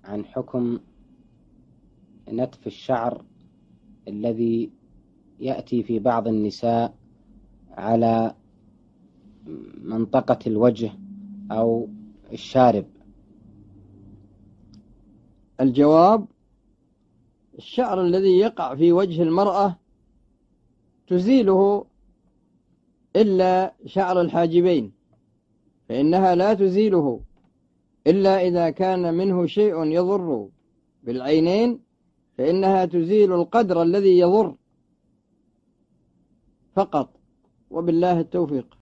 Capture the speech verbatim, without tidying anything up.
عن حكم نتف الشعر الذي يأتي في بعض النساء على منطقة الوجه أو الشارب. الجواب: الشعر الذي يقع في وجه المرأة تزيله إلا شعر الحاجبين، فإنها لا تزيله إلا إذا كان منه شيء يضر بالعينين، فإنها تزيل القدر الذي يضر فقط، وبالله التوفيق.